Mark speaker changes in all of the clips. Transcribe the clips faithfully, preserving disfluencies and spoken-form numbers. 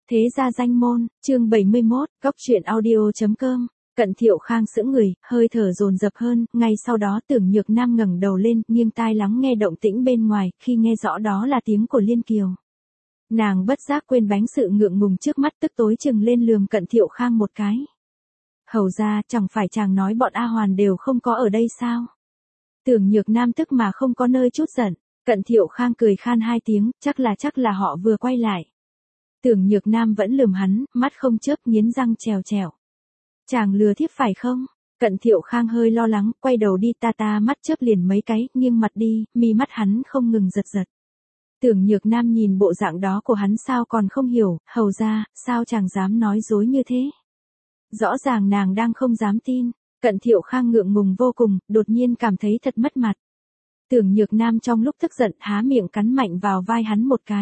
Speaker 1: Thế gia danh môn, chương bảy mươi mốt, góc truyện audio chấm com. Cận Thiệu Khang sững người, hơi thở dồn dập hơn, ngay sau đó Tưởng Nhược Nam ngẩng đầu lên, nghiêng tai lắng nghe động tĩnh bên ngoài, khi nghe rõ đó là tiếng của Liên Kiều. Nàng bất giác quên bánh sự ngượng ngùng trước mắt, tức tối chừng lên lườm Cận Thiệu Khang một cái. Hầu ra, chẳng phải chàng nói bọn A Hoàn đều không có ở đây sao? Tưởng Nhược Nam tức mà không có nơi chút giận. Cận Thiệu Khang cười khan hai tiếng, chắc là chắc là họ vừa quay lại. Tưởng Nhược Nam vẫn lườm hắn, mắt không chớp, nghiến răng trèo trèo. Chàng lừa thiếp phải không? Cận Thiệu Khang hơi lo lắng, quay đầu đi, ta ta mắt chớp liền mấy cái, nghiêng mặt đi, mi mắt hắn không ngừng giật giật. Tưởng Nhược Nam nhìn bộ dạng đó của hắn sao còn không hiểu, hầu ra, sao chàng dám nói dối như thế? Rõ ràng nàng đang không dám tin. Cận Thiệu Khang ngượng ngùng vô cùng, đột nhiên cảm thấy thật mất mặt. Tưởng Nhược Nam trong lúc tức giận há miệng cắn mạnh vào vai hắn một cái.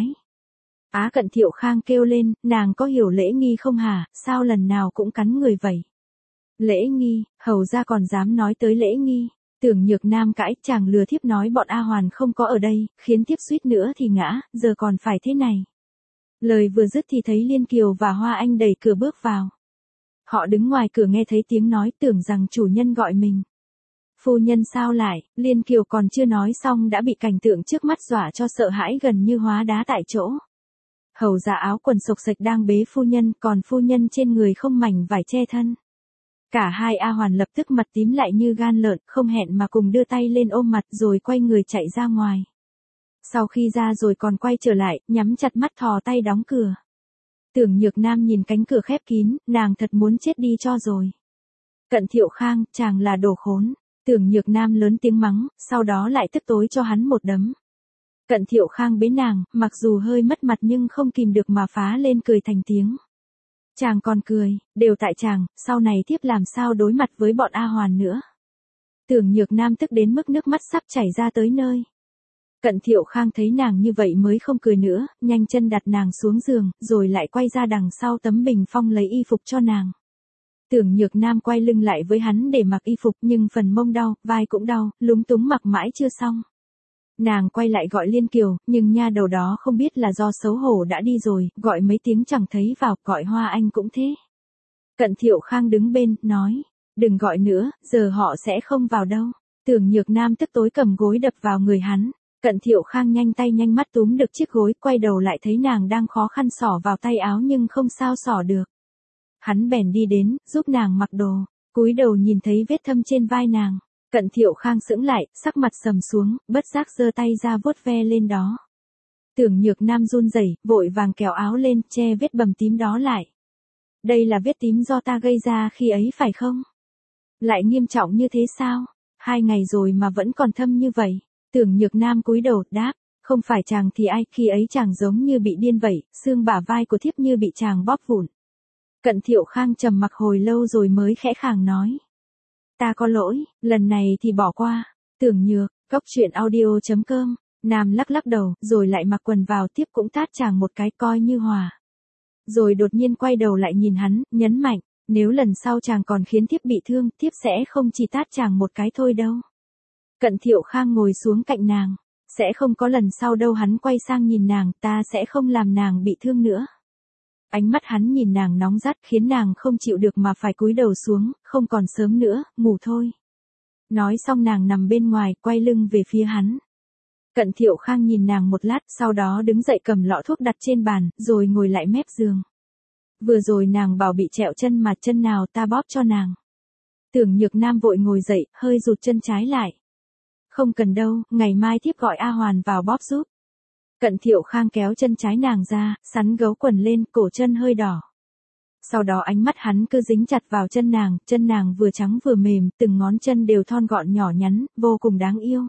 Speaker 1: Á Cận Thiệu Khang kêu lên, nàng có hiểu lễ nghi không hả, sao lần nào cũng cắn người vậy? Lễ nghi, hầu ra còn dám nói tới lễ nghi. Tưởng Nhược Nam cãi, chàng lừa thiếp nói bọn A Hoàn không có ở đây, khiến thiếp suýt nữa thì ngã, giờ còn phải thế này. Lời vừa dứt thì thấy Liên Kiều và Hoa Anh đẩy cửa bước vào. Họ đứng ngoài cửa nghe thấy tiếng nói, tưởng rằng chủ nhân gọi mình. Phu nhân sao lại, Liên Kiều còn chưa nói xong đã bị cảnh tượng trước mắt dọa cho sợ hãi gần như hóa đá tại chỗ. Hầu ra áo quần xộc xệch đang bế phu nhân, còn phu nhân trên người không mảnh vải che thân. Cả hai A Hoàn lập tức mặt tím lại như gan lợn, không hẹn mà cùng đưa tay lên ôm mặt rồi quay người chạy ra ngoài. Sau khi ra rồi còn quay trở lại, nhắm chặt mắt thò tay đóng cửa. Tưởng Nhược Nam nhìn cánh cửa khép kín, nàng thật muốn chết đi cho rồi. Cận Thiệu Khang, chàng là đồ khốn. Tưởng Nhược Nam lớn tiếng mắng, sau đó lại tức tối cho hắn một đấm. Cận Thiệu Khang bế nàng, mặc dù hơi mất mặt nhưng không kìm được mà phá lên cười thành tiếng. Chàng còn cười, đều tại chàng, sau này thiếp làm sao đối mặt với bọn A Hoàn nữa. Tưởng Nhược Nam tức đến mức nước mắt sắp chảy ra tới nơi. Cận Thiệu Khang thấy nàng như vậy mới không cười nữa, nhanh chân đặt nàng xuống giường, rồi lại quay ra đằng sau tấm bình phong lấy y phục cho nàng. Tưởng Nhược Nam quay lưng lại với hắn để mặc y phục nhưng phần mông đau, vai cũng đau, lúng túng mặc mãi chưa xong. Nàng quay lại gọi Liên Kiều, nhưng nha đầu đó không biết là do xấu hổ đã đi rồi, gọi mấy tiếng chẳng thấy vào, gọi Hoa Anh cũng thế. Cận Thiệu Khang đứng bên, nói, đừng gọi nữa, giờ họ sẽ không vào đâu. Tưởng Nhược Nam tức tối cầm gối đập vào người hắn. Cận Thiệu Khang nhanh tay nhanh mắt túm được chiếc gối, quay đầu lại thấy nàng đang khó khăn xỏ vào tay áo nhưng không sao xỏ được. Hắn bèn đi đến, giúp nàng mặc đồ, cúi đầu nhìn thấy vết thâm trên vai nàng. Cận Thiệu Khang sững lại, sắc mặt sầm xuống, bất giác giơ tay ra vuốt ve lên đó. Tưởng Nhược Nam run rẩy, vội vàng kéo áo lên, che vết bầm tím đó lại. Đây là vết tím do ta gây ra khi ấy phải không? Lại nghiêm trọng như thế sao? Hai ngày rồi mà vẫn còn thâm như vậy. Tưởng Nhược Nam cúi đầu, đáp, không phải chàng thì ai, khi ấy chàng giống như bị điên vậy, xương bả vai của thiếp như bị chàng bóp vụn. Cận Thiệu Khang trầm mặc hồi lâu rồi mới khẽ khàng nói. Ta có lỗi, lần này thì bỏ qua. Tưởng Nhược, góc truyện audio chấm com. Nam lắc lắc đầu, rồi lại mặc quần vào, tiếp cũng tát chàng một cái coi như hòa. Rồi đột nhiên quay đầu lại nhìn hắn, nhấn mạnh, nếu lần sau chàng còn khiến thiếp bị thương, thiếp sẽ không chỉ tát chàng một cái thôi đâu. Cận Thiệu Khang ngồi xuống cạnh nàng, sẽ không có lần sau đâu. Hắn quay sang nhìn nàng, ta sẽ không làm nàng bị thương nữa. Ánh mắt hắn nhìn nàng nóng rát khiến nàng không chịu được mà phải cúi đầu xuống, không còn sớm nữa, ngủ thôi. Nói xong nàng nằm bên ngoài, quay lưng về phía hắn. Cận Thiệu Khang nhìn nàng một lát, sau đó đứng dậy cầm lọ thuốc đặt trên bàn, rồi ngồi lại mép giường. Vừa rồi nàng bảo bị trẹo chân mà chân nào ta bóp cho nàng. Tưởng Nhược Nam vội ngồi dậy, hơi rụt chân trái lại. Không cần đâu, ngày mai thiếp gọi A Hoàn vào bóp giúp. Cận Thiệu Khang kéo chân trái nàng ra, sắn gấu quần lên, cổ chân hơi đỏ. Sau đó ánh mắt hắn cứ dính chặt vào chân nàng, chân nàng vừa trắng vừa mềm, từng ngón chân đều thon gọn nhỏ nhắn, vô cùng đáng yêu.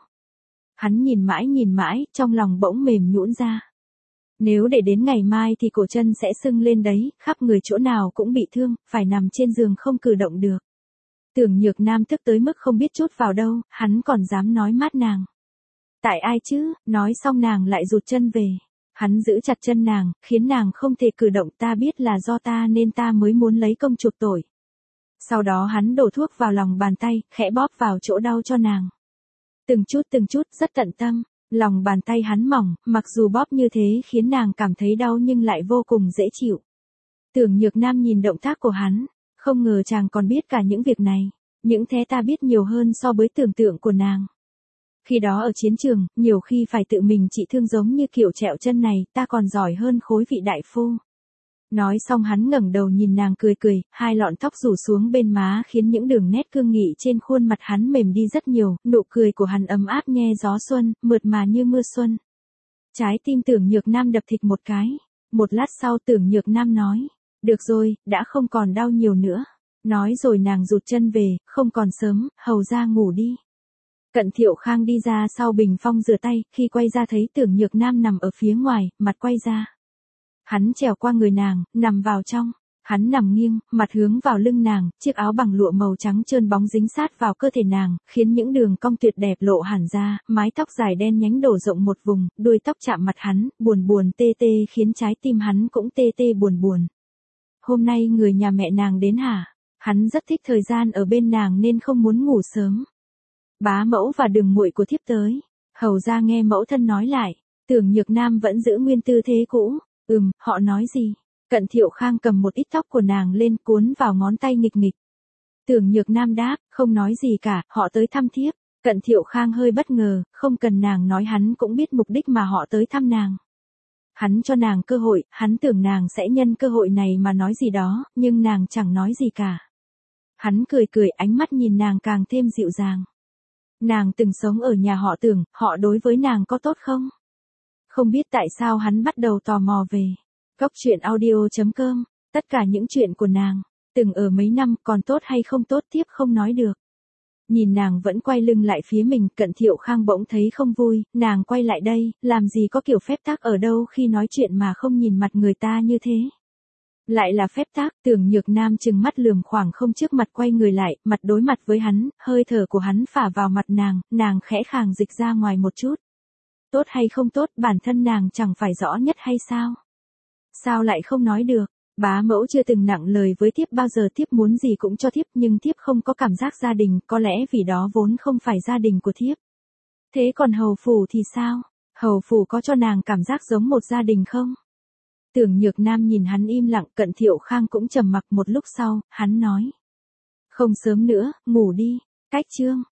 Speaker 1: Hắn nhìn mãi nhìn mãi, trong lòng bỗng mềm nhũn ra. Nếu để đến ngày mai thì cổ chân sẽ sưng lên đấy, khắp người chỗ nào cũng bị thương, phải nằm trên giường không cử động được. Tưởng Nhược Nam tức tới mức không biết chút vào đâu, hắn còn dám nói mát nàng. Tại ai chứ, nói xong nàng lại rụt chân về. Hắn giữ chặt chân nàng, khiến nàng không thể cử động, ta biết là do ta nên ta mới muốn lấy công chuộc tội. Sau đó hắn đổ thuốc vào lòng bàn tay, khẽ bóp vào chỗ đau cho nàng. Từng chút từng chút, rất tận tâm, lòng bàn tay hắn mỏng, mặc dù bóp như thế khiến nàng cảm thấy đau nhưng lại vô cùng dễ chịu. Tưởng Nhược Nam nhìn động tác của hắn, không ngờ chàng còn biết cả những việc này, những thế ta biết nhiều hơn so với tưởng tượng của nàng. Khi đó ở chiến trường, nhiều khi phải tự mình trị thương giống như kiểu trẹo chân này, ta còn giỏi hơn khối vị đại phu. Nói xong hắn ngẩng đầu nhìn nàng cười cười, hai lọn tóc rủ xuống bên má khiến những đường nét cương nghị trên khuôn mặt hắn mềm đi rất nhiều, nụ cười của hắn ấm áp nghe gió xuân, mượt mà như mưa xuân. Trái tim Tưởng Nhược Nam đập thịch một cái, một lát sau Tưởng Nhược Nam nói, được rồi, đã không còn đau nhiều nữa. Nói rồi nàng rụt chân về, không còn sớm, hầu ra ngủ đi. Cận Thiệu Khang đi ra sau bình phong rửa tay, khi quay ra thấy Tưởng Nhược Nam nằm ở phía ngoài, mặt quay ra. Hắn trèo qua người nàng, nằm vào trong. Hắn nằm nghiêng, mặt hướng vào lưng nàng, chiếc áo bằng lụa màu trắng trơn bóng dính sát vào cơ thể nàng, khiến những đường cong tuyệt đẹp lộ hẳn ra, mái tóc dài đen nhánh đổ rộng một vùng, đuôi tóc chạm mặt hắn, buồn buồn tê tê khiến trái tim hắn cũng tê tê buồn buồn. Hôm nay người nhà mẹ nàng đến hả? Hắn rất thích thời gian ở bên nàng nên không muốn ngủ sớm. Bá mẫu và đường muội của thiếp tới. Hầu ra nghe mẫu thân nói lại, Tưởng Nhược Nam vẫn giữ nguyên tư thế cũ. Ừm, họ nói gì? Cận Thiệu Khang cầm một ít tóc của nàng lên cuốn vào ngón tay nghịch nghịch. Tưởng Nhược Nam đáp, không nói gì cả, họ tới thăm thiếp. Cận Thiệu Khang hơi bất ngờ, không cần nàng nói hắn cũng biết mục đích mà họ tới thăm nàng. Hắn cho nàng cơ hội, hắn tưởng nàng sẽ nhân cơ hội này mà nói gì đó, nhưng nàng chẳng nói gì cả. Hắn cười cười, ánh mắt nhìn nàng càng thêm dịu dàng. Nàng từng sống ở nhà họ Tưởng, họ đối với nàng có tốt không? Không biết tại sao hắn bắt đầu tò mò về. Góc truyện audio chấm com, tất cả những chuyện của nàng, từng ở mấy năm còn tốt hay không tốt tiếp không nói được. Nhìn nàng vẫn quay lưng lại phía mình, Cận Thiệu Khang bỗng thấy không vui, nàng quay lại đây, làm gì có kiểu phép tắc ở đâu khi nói chuyện mà không nhìn mặt người ta như thế. Lại là phép tắc, Tưởng Nhược Nam trừng mắt lườm khoảng không trước mặt quay người lại, mặt đối mặt với hắn, hơi thở của hắn phả vào mặt nàng, nàng khẽ khàng dịch ra ngoài một chút. Tốt hay không tốt, bản thân nàng chẳng phải rõ nhất hay sao? Sao lại không nói được? Bá mẫu chưa từng nặng lời với thiếp bao giờ, thiếp muốn gì cũng cho thiếp, nhưng thiếp không có cảm giác gia đình, có lẽ vì đó vốn không phải gia đình của thiếp. Thế còn hầu phủ thì sao? Hầu phủ có cho nàng cảm giác giống một gia đình không? Tưởng Nhược Nam nhìn hắn im lặng, Cận Thiệu Khang cũng trầm mặc một lúc sau, hắn nói. Không sớm nữa, ngủ đi. Cách chương.